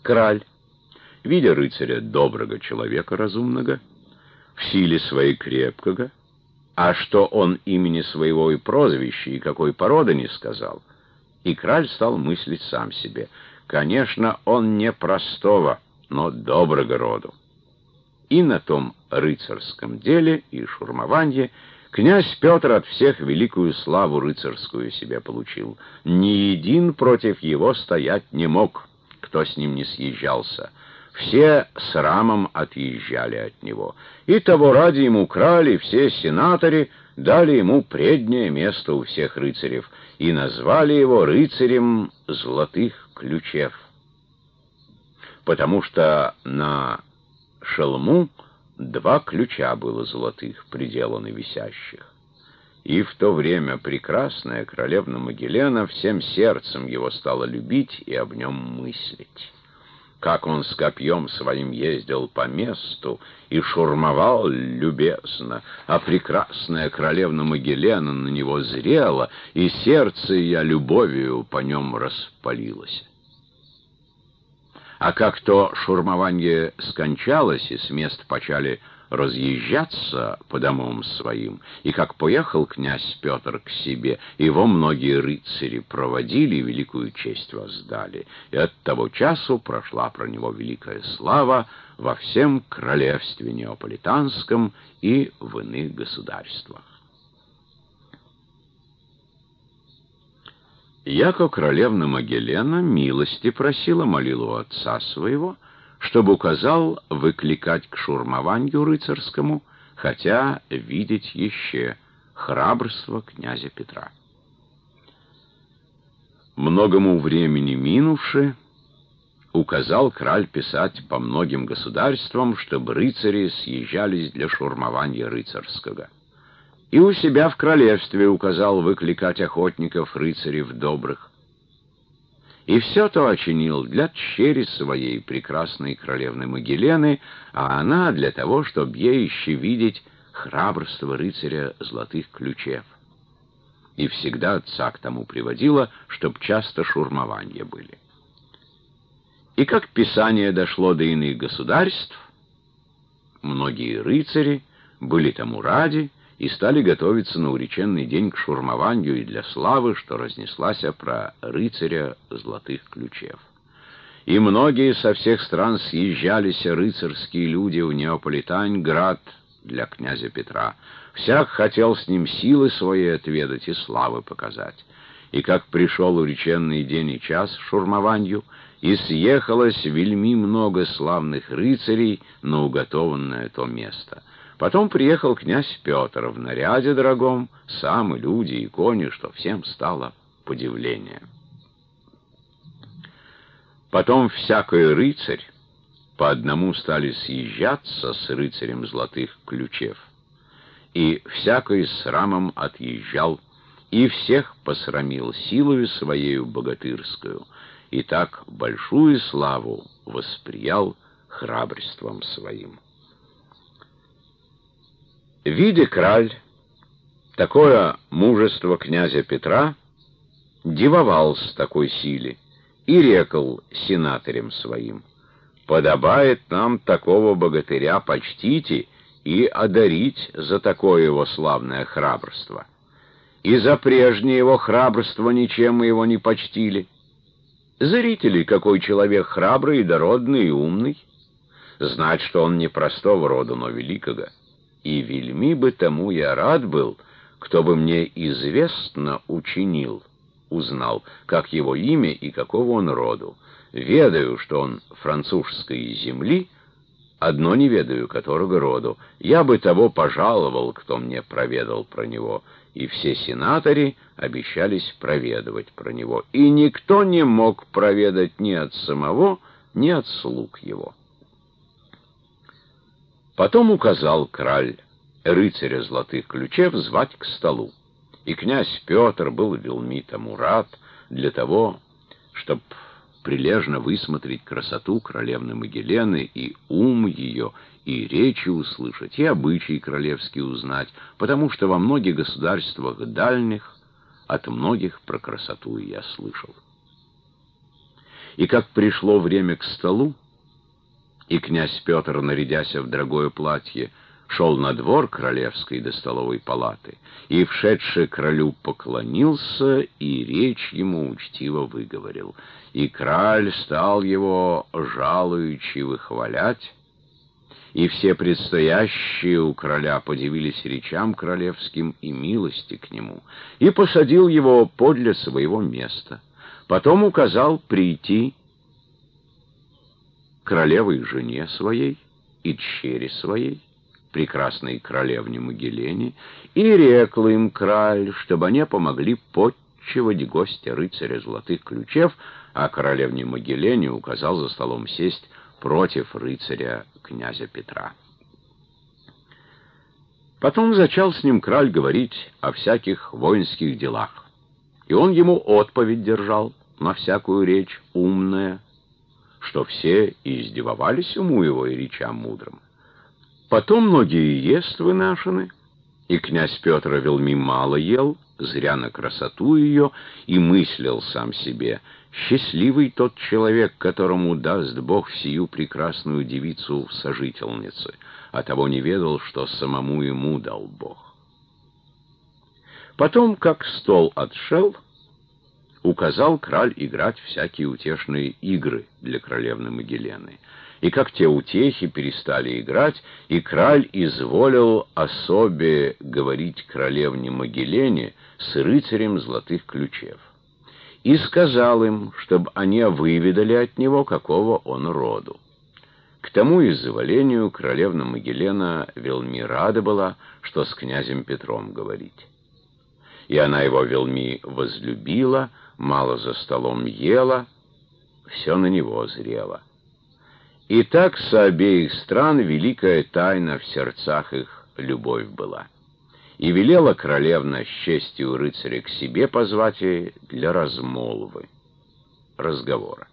Краль, видя рыцаря доброго человека разумного, в силе своей крепкого, а что он имени своего и прозвища, и какой породы не сказал, и краль стал мыслить сам себе: конечно, он не простого, но доброго роду. И на том рыцарском деле и шурмованье князь Петр от всех великую славу рыцарскую себе получил. Ни един против его стоять не мог, кто с ним не съезжался. Все срамом отъезжали от него. И того ради ему краль и все сенаторы дали ему преднее место у всех рыцарев и назвали его рыцарем золотых ключев. Потому что на шелму 2 ключа было золотых, приделаны висящих. И в то время прекрасная королевна Магелена всем сердцем его стала любить и об нем мыслить. Как он с копьем своим ездил по месту и шурмовал любезно, а прекрасная королевна Магелена на него зрела, и сердце ее любовью по нем распалилось. А как то шурмованье скончалось, и с мест почали разъезжаться по домам своим, и как поехал князь Петр к себе, его многие рыцари проводили и великую честь воздали, и от того часу прошла про него великая слава во всем королевстве неаполитанском и в иных государствах. Яко королевна Магелена милости просила, молила у отца своего, чтобы указал выкликать к шурмованью рыцарскому, хотя видеть еще храбрство князя Петра. Многому времени минувши, указал краль писать по многим государствам, чтобы рыцари съезжались для шурмования рыцарского. И у себя в королевстве указал выкликать охотников, рыцарев добрых. И все то очинил для тщери своей прекрасной королевны Магелены, а она для того, чтобы ей еще видеть храбрство рыцаря золотых ключев. И всегда отца к тому приводила, чтоб часто шурмования были. И как писание дошло до иных государств, многие рыцари были тому ради, и стали готовиться на уреченный день к шурмованию и для славы, что разнеслась про рыцаря золотых ключев. И многие со всех стран съезжались рыцарские люди в Неаполитань, град для князя Петра. Всяк хотел с ним силы свои отведать и славы показать. И как пришел уреченный день и час шурмованию, и съехалось вельми много славных рыцарей на уготованное то место. Потом приехал князь Петр в наряде дорогом, сам и люди, и кони, что всем стало подивление. Потом всякий рыцарь по одному стали съезжаться с рыцарем золотых ключев, и всякий с срамом отъезжал, и всех посрамил силою своею богатырскую, и так большую славу восприял храбрством своим. Видя краль такое мужество князя Петра, дивовался такой силе и рекал сенаторям своим: подобает нам такого богатыря почтите и одарить за такое его славное храбрство. И за прежнее его храбрство ничем мы его не почтили. Зрители, какой человек храбрый, и дородный, и умный, знать, что он не простого рода, но великого. И вельми бы тому я рад был, кто бы мне известно учинил, узнал, как его имя и какого он роду. Ведаю, что он французской земли, одно не ведаю, которого роду. Я бы того пожаловал, кто мне проведал про него. И все сенаторы обещались проведывать про него. И никто не мог проведать ни от самого, ни от слуг его. Потом указал краль рыцаря золотых ключев звать к столу. И князь Петр был вельми тому рад для того, чтоб прилежно высмотреть красоту королевны Магелены и ум ее, и речи услышать, и обычаи королевские узнать, потому что во многих государствах дальних от многих про красоту я слышал. И как пришло время к столу, и князь Петр, нарядясь в дорогое платье, шел на двор королевской до столовой палаты, и, вшедший королю, поклонился, и речь ему учтиво выговорил. И краль стал его жалуючи выхвалять, и все предстоящие у короля подивились речам королевским и милости к нему, и посадил его подле своего места. Потом указал прийти королевой жене своей и дщери своей, прекрасной королевне Магелене, и рекл им краль, чтобы они помогли подчивать гостя рыцаря золотых ключев, а королевне Магелене указал за столом сесть против рыцаря князя Петра. Потом зачал с ним краль говорить о всяких воинских делах, и он ему отповедь держал на всякую речь умная, что все издевовались уму его и речам мудрым. Потом многие ествы нашины, и князь Петр велми мало ел, зря на красоту ее, и мыслил сам себе: счастливый тот человек, которому даст Бог сию прекрасную девицу в сожительнице, а того не ведал, что самому ему дал Бог. Потом, как стол отшел, указал краль играть всякие утешные игры для королевны Магелены. И как те утехи перестали играть, и краль изволил особе говорить королевне Магелене с рыцарем золотых ключев. И сказал им, чтобы они выведали от него, какого он роду. К тому изволению королевна Магелена велми рада была, что с князем Петром говорить. И она его велми возлюбила, мало за столом ела, все на него зрело. И так со обеих стран великая тайна в сердцах их любовь была. И велела королевна с честью рыцаря к себе позвать для размолвы, разговора.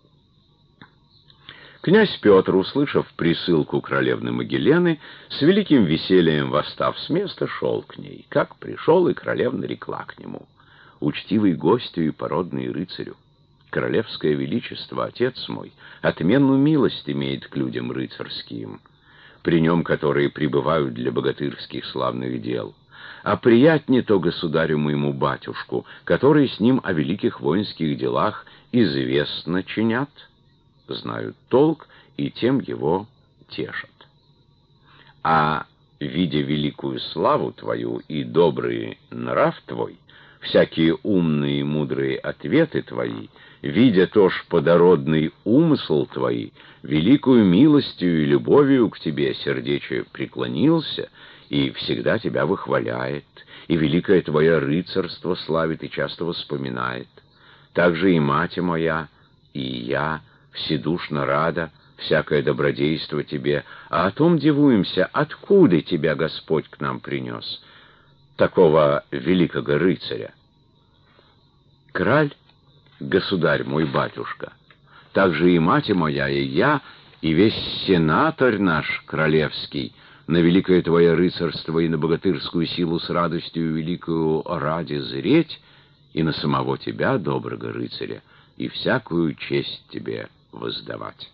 Князь Петр, услышав присылку королевны Магелены, с великим весельем восстав с места, шел к ней. Как пришел, и королевна рекла к нему: «Учтивый гостю и породный рыцарю, королевское величество, отец мой, отменную милость имеет к людям рыцарским, при нем которые пребывают для богатырских славных дел. А приятнее то государю моему батюшку, который с ним о великих воинских делах известно чинят, знают толк и тем его тешат. А, видя великую славу твою и добрый нрав твой, всякие умные и мудрые ответы твои, видя тоже подородный умысл твои, великую милостью и любовью к тебе сердечие преклонился и всегда тебя выхваляет, и великое твое рыцарство славит и часто вспоминает. Также и мать моя, и я вседушно рада всякое добродейство тебе, а о том дивуемся, откуда тебя Господь к нам принес, такого великого рыцаря. Краль, государь мой батюшка, также и мать моя, и я, и весь сенатор наш королевский, на великое твое рыцарство и на богатырскую силу с радостью великую ради зреть, и на самого тебя, доброго рыцаря, и всякую честь тебе воздавать».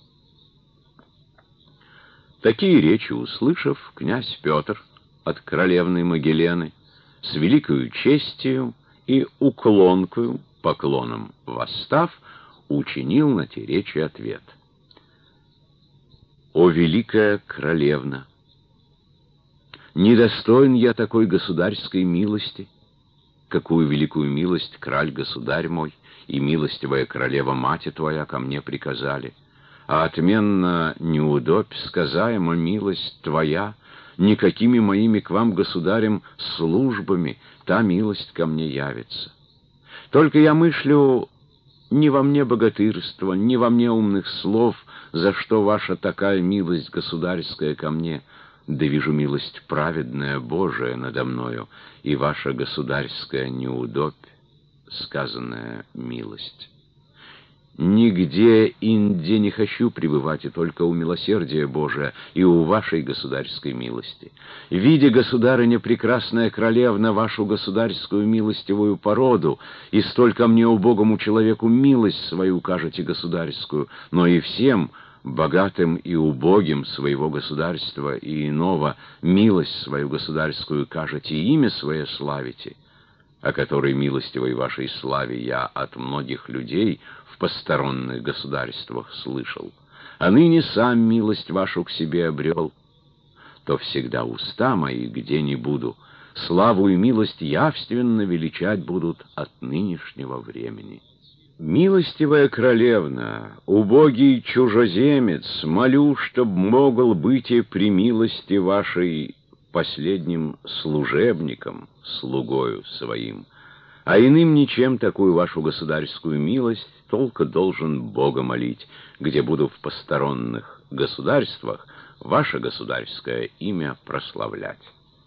Такие речи услышав, князь Петр от королевны Магелены с великою честью и уклонкою, поклоном восстав, учинил на те речи ответ: «О великая королевна! Недостоин я такой государской милости, какую великую милость краль-государь мой и милостивая королева-мать твоя ко мне приказали, а отменно неудобь сказаема милость твоя, никакими моими к вам, государем, службами та милость ко мне явится. Только я мыслю, не во мне богатырство, не во мне умных слов, за что ваша такая милость государская ко мне, да вижу милость праведная Божия надо мною, и ваша государская неудобь, сказанная милость. Нигде инде не хочу пребывать, и только у милосердия Божия и у вашей государской милости. Видя, государыня, прекрасная королевна, вашу государскую милостивую породу, и столько мне, убогому человеку, милость свою укажете государскую, но и всем, богатым и убогим своего государства и иного, милость свою государскую кажете и имя свое славите, о которой милостивой вашей славе я от многих людей в посторонних государствах слышал, а ныне сам милость вашу к себе обрел, то всегда уста мои, где ни буду, славу и милость явственно величать будут от нынешнего времени. Милостивая королевна, убогий чужеземец, молю, чтоб могл быть и при милости вашей последним служебником, слугою своим, а иным ничем такую вашу государскую милость только должен Бога молить, где буду в посторонних государствах ваше государское имя прославлять.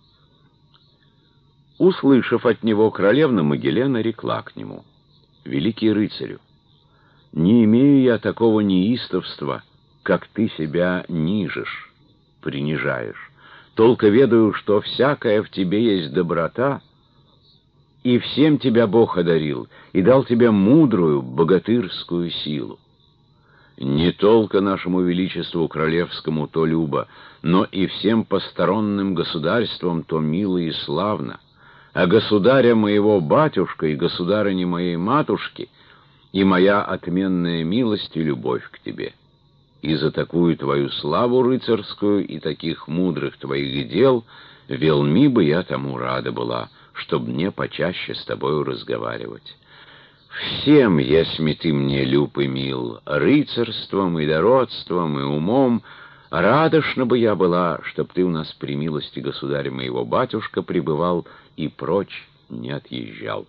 Услышав от него, королевна Магеллена рекла к нему: «Великий рыцарю, не имею я такого неистовства, как ты себя нижешь, принижаешь. Только ведаю, что всякая в тебе есть доброта, и всем тебя Бог одарил, и дал тебе мудрую, богатырскую силу. Не только нашему величеству королевскому то любо, но и всем посторонним государствам то мило и славно, а государя моего батюшка и государыни моей матушки и моя отменная милость и любовь к тебе. И за такую твою славу рыцарскую и таких мудрых твоих дел велми бы я тому рада была, чтоб мне почаще с тобою разговаривать. Всем, если ты мне люб и мил, рыцарством и дородством и умом, радошно бы я была, чтоб ты у нас при милости государя моего батюшка пребывал и прочь не отъезжал».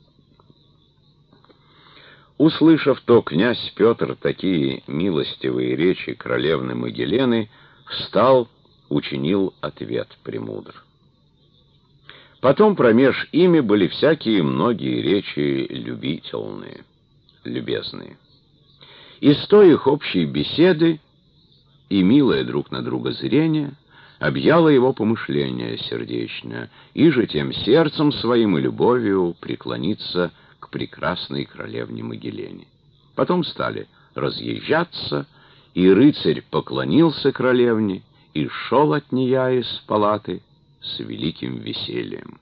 Услышав то, князь Петр такие милостивые речи королевны Магеллены, встал, учинил ответ премудр. Потом промеж ими были всякие многие речи любительные, любезные. Из той их общей беседы и милое друг на друга зрение объяло его помышление сердечное, и же тем сердцем своим и любовью преклониться к прекрасной королевне Магеллене. Потом стали разъезжаться, и рыцарь поклонился королевне и шел от нее из палаты с великим весельем.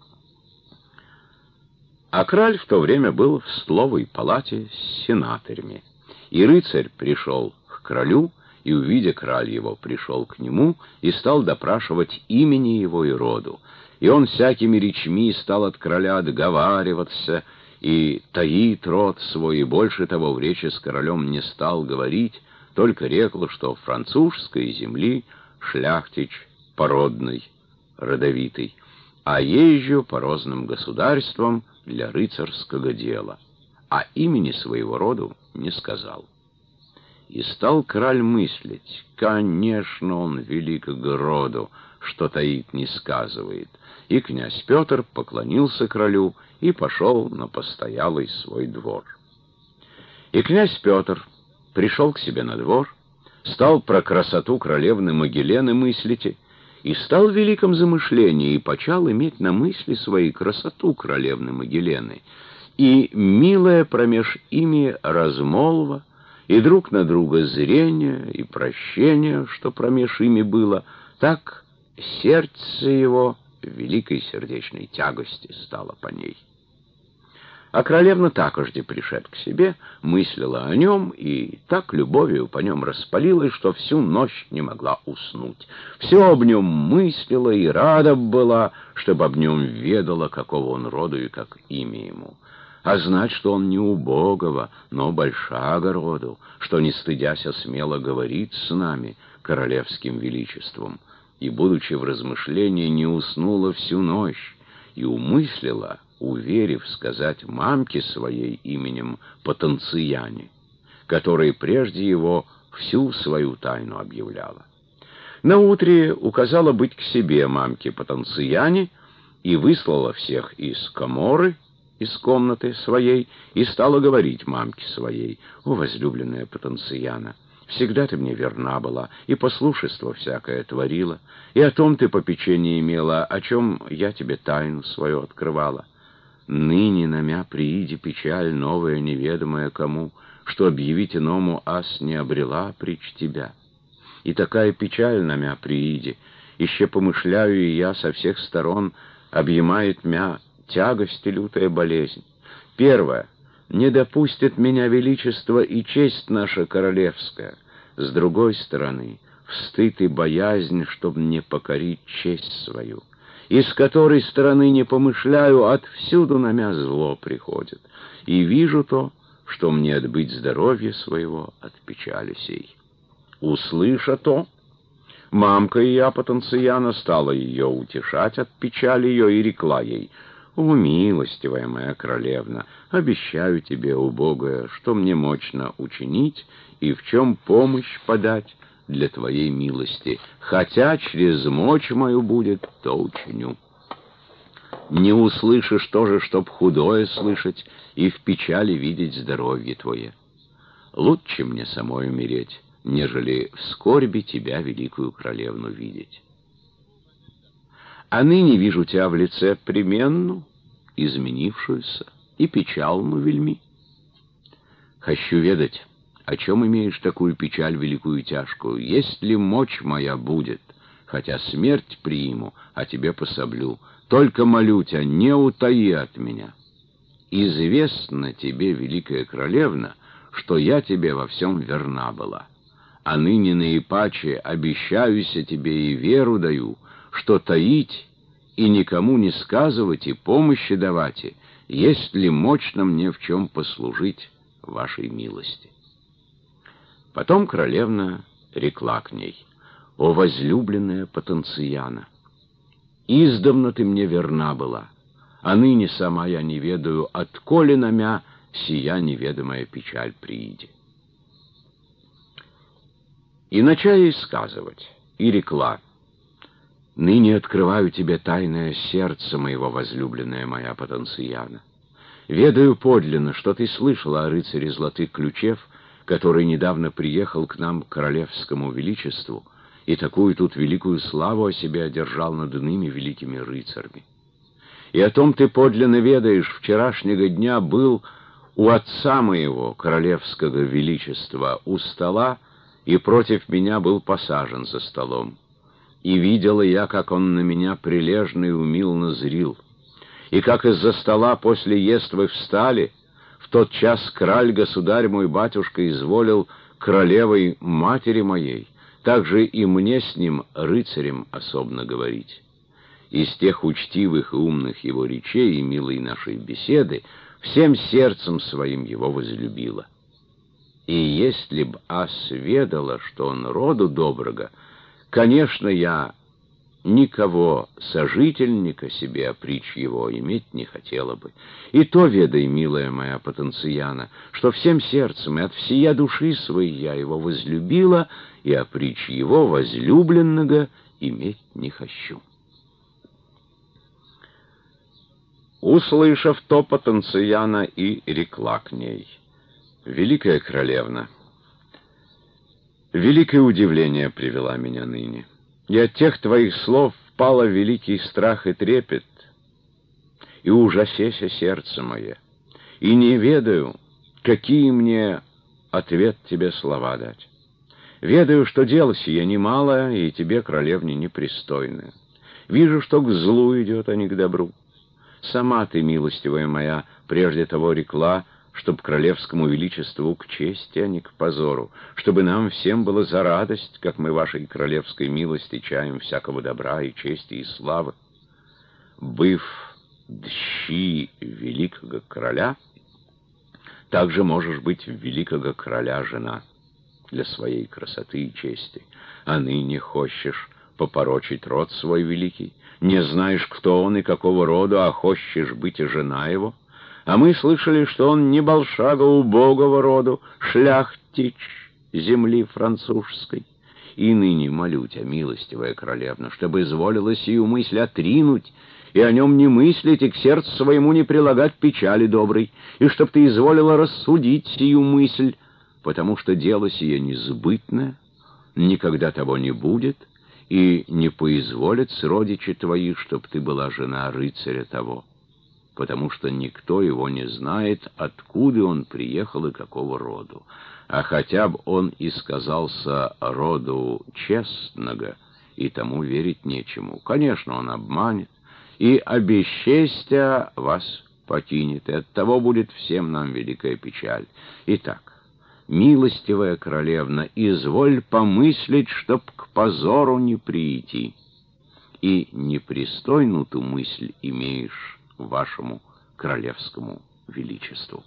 А краль в то время был в столовой палате с сенаторами, и рыцарь пришел к кралю, и, увидя краль его, пришел к нему и стал допрашивать имени его и роду. И он всякими речми стал от короля отговариваться, и таит род свой, и больше того в речи с королем не стал говорить, только рекл, что французской земли шляхтич породный, родовитый, а езжу по разным государствам для рыцарского дела, а имени своего роду не сказал. И стал король мыслить: конечно, он великого роду, что таит не сказывает. И князь Петр поклонился королю и пошел на постоялый свой двор. И князь Петр пришел к себе на двор, стал про красоту королевны Магеллены мыслить, и стал в великом замышлении, и почал иметь на мысли своей красоту королевны Магеллены, и милая промеж ими размолва, и друг на друга зрение, и прощение, что промеж ими было, так сердце его великой сердечной тягости стало по ней. А королевна такожде, пришед к себе, мыслила о нем, и так любовью по нем распалилась, что всю ночь не могла уснуть. Все об нем мыслила и рада была, чтобы об нем ведала, какого он роду и как имя ему. А знать, что он не убогого, но большого роду, что, не стыдяся, смело говорит с нами, королевским величеством, и, будучи в размышлении, не уснула всю ночь, и умыслила, уверив сказать мамке своей именем Потенцияне, которой прежде его всю свою тайну объявляла. Наутре указала быть к себе мамке Потенцияне и выслала всех из каморы, из комнаты своей и стала говорить мамке своей: «О, возлюбленная Потенциана, всегда ты мне верна была, и послушество всякое творила, и о том ты попечение имела, о чем я тебе тайну свою открывала. Ныне на мя прииди печаль новая, неведомая кому, что объявить иному ас не обрела прич тебя. И такая печаль на мя прииди, еще помышляю и я со всех сторон, объемает мя тягость и лютая болезнь. Первое. Не допустит меня величество и честь наша королевская. С другой стороны, стыд и боязнь, чтоб не покорить честь свою. И с которой стороны не помышляю, отвсюду на мя зло приходит. И вижу то, что мне отбыть здоровье своего от печали сей. Услыша то, мамка и я, Потенциана, стала ее утешать от печали ее и рекла ей: «О, милостивая моя королевна, обещаю тебе, убогая, что мне мощно учинить и в чем помощь подать для твоей милости, хотя через мочь мою будет, то учиню. Не услышишь тоже, чтоб худое слышать и в печали видеть здоровье твое. Лучше мне самой умереть, нежели в скорби тебя, великую королевну, видеть. А ныне вижу тебя в лице пременну, изменившуюся и печалну вельми. Хочу ведать, о чем имеешь такую печаль великую и тяжкую, если мочь моя будет, хотя смерть приму, а тебе пособлю, только молю тебя, не утаи от меня. Известно тебе, великая королевна, что я тебе во всем верна была, а ныне наипаче обещаюся тебе и веру даю, что таить и никому не сказывать и помощи давать, есть ли мощно мне в чем послужить вашей милости». Потом королевна рекла к ней: «О, возлюбленная Потенциана, издавна ты мне верна была, а ныне сама я не ведаю, отколи на мя сия неведомая печаль прииди». И начала ей сказывать, и рекла: «Ныне открываю тебе тайное сердце моего, возлюбленная моя Потенциана. Ведаю подлинно, что ты слышала о рыцаре золотых ключев, который недавно приехал к нам, к королевскому величеству, и такую тут великую славу о себе одержал над иными великими рыцарями. И о том ты подлинно ведаешь, вчерашнего дня был у отца моего, королевского величества, у стола, и против меня был посажен за столом. И видела я, как он на меня прилежно и умилно зрил, и как из-за стола после ествы встали, в тот час краль, государь мой батюшка, изволил королевой матери моей, также и мне с ним, рыцарем, особенно говорить. Из тех учтивых и умных его речей и милой нашей беседы всем сердцем своим его возлюбила. И если б ас ведала, что он роду доброго, конечно, я никого сожительника себе опричь его иметь не хотела бы. И то ведай, милая моя Потенциана, что всем сердцем и от всея души своей я его возлюбила, и опричь его возлюбленного иметь не хочу». Услышав то, Потенциана и рекла к ней: «Великая королевна, великое удивление привела меня ныне, и от тех твоих слов впало в великий страх и трепет, и ужасеся сердце мое, и не ведаю, какие мне ответ тебе слова дать. Ведаю, что дело сие немалое, и тебе, королевне, непристойное. Вижу, что к злу идет, а не к добру. Сама ты, милостивая моя, прежде того рекла, чтоб королевскому величеству к чести, а не к позору, чтобы нам всем было за радость, как мы вашей королевской милости чаем всякого добра и чести и славы. Быв дщи великого короля, также можешь быть великого короля жена для своей красоты и чести, а ныне хочешь попорочить род свой великий, не знаешь, кто он и какого рода, а хочешь быть и жена его. А мы слышали, что он не большаго убогого роду, шляхтич земли французской. И ныне молю тебя, милостивая королевна, чтобы изволила сию мысль отринуть и о нем не мыслить, и к сердцу своему не прилагать печали доброй, и чтоб ты изволила рассудить сию мысль, потому что дело сие несбытное, никогда того не будет, и не поизволят сродичи твои, чтоб ты была жена рыцаря того, потому что никто его не знает, откуда он приехал и какого роду. А хотя бы он и сказался роду честного, и тому верить нечему. Конечно, он обманет, и обесчестя вас покинет, и оттого будет всем нам великая печаль. Итак, милостивая королевна, изволь помыслить, чтоб к позору не прийти, и непристойную ту мысль имеешь вашему королевскому величеству.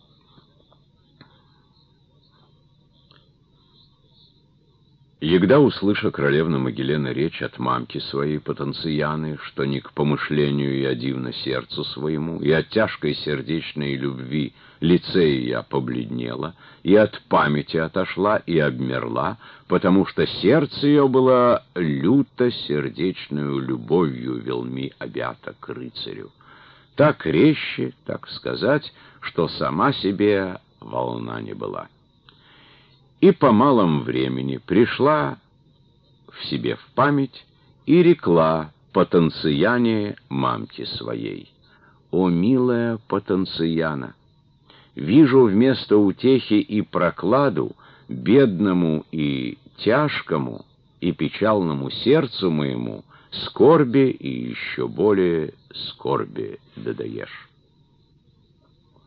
Егда, услыша королевна Магеллена речь от мамки своей Потенцияны, что не к помышлению я дивно сердцу своему, и от тяжкой сердечной любви лице ее побледнело, и от памяти отошла и обмерла, потому что сердце ее было люто сердечную любовью велми обято к рыцарю. Так резче, так сказать, что сама себе волна не была. И по малом времени пришла в себе в память и рекла Потенцияне мамке своей: «О, милая Потенцияна, вижу вместо утехи и прокладу бедному и тяжкому и печальному сердцу моему скорби и еще более скорби додаешь.